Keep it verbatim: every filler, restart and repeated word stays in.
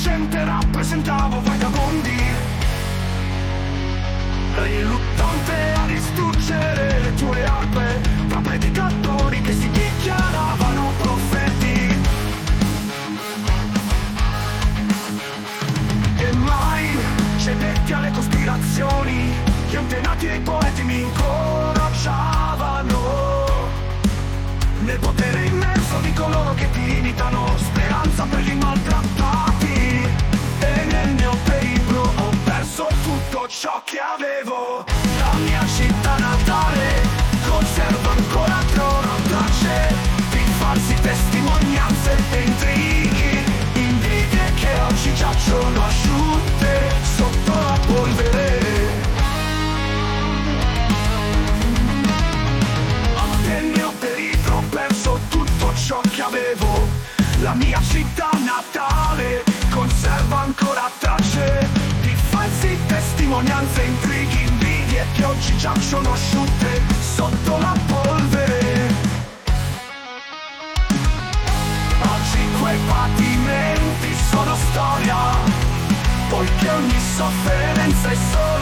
innocente rappresentavo vagabondi, riluttante a distruggere le tue arpe, tra predicatori che si dichiaravano profeti. E mai cedetti alle cospirazioni, gli antenati e i poeti mi incoraggiavano. Nel potere immenso di coloro che ti imitano, speranza per gli maltrattati. E nel mio periplo ho perso tutto ciò che avevo. La mia città natale conserva ancora trono tracce di falsi testimonianze e intrighi, invidie che oggi giacciono asciutte sotto la polvere. Nel mio periplo ho perso tutto ciò che avevo. La mia città natale conserva ancora tracce di falsi testimonianze, intrighi, invidie che oggi giacciono asciutte sotto la polvere. Oggi quei patimenti sono storia, poiché ogni sofferenza è solo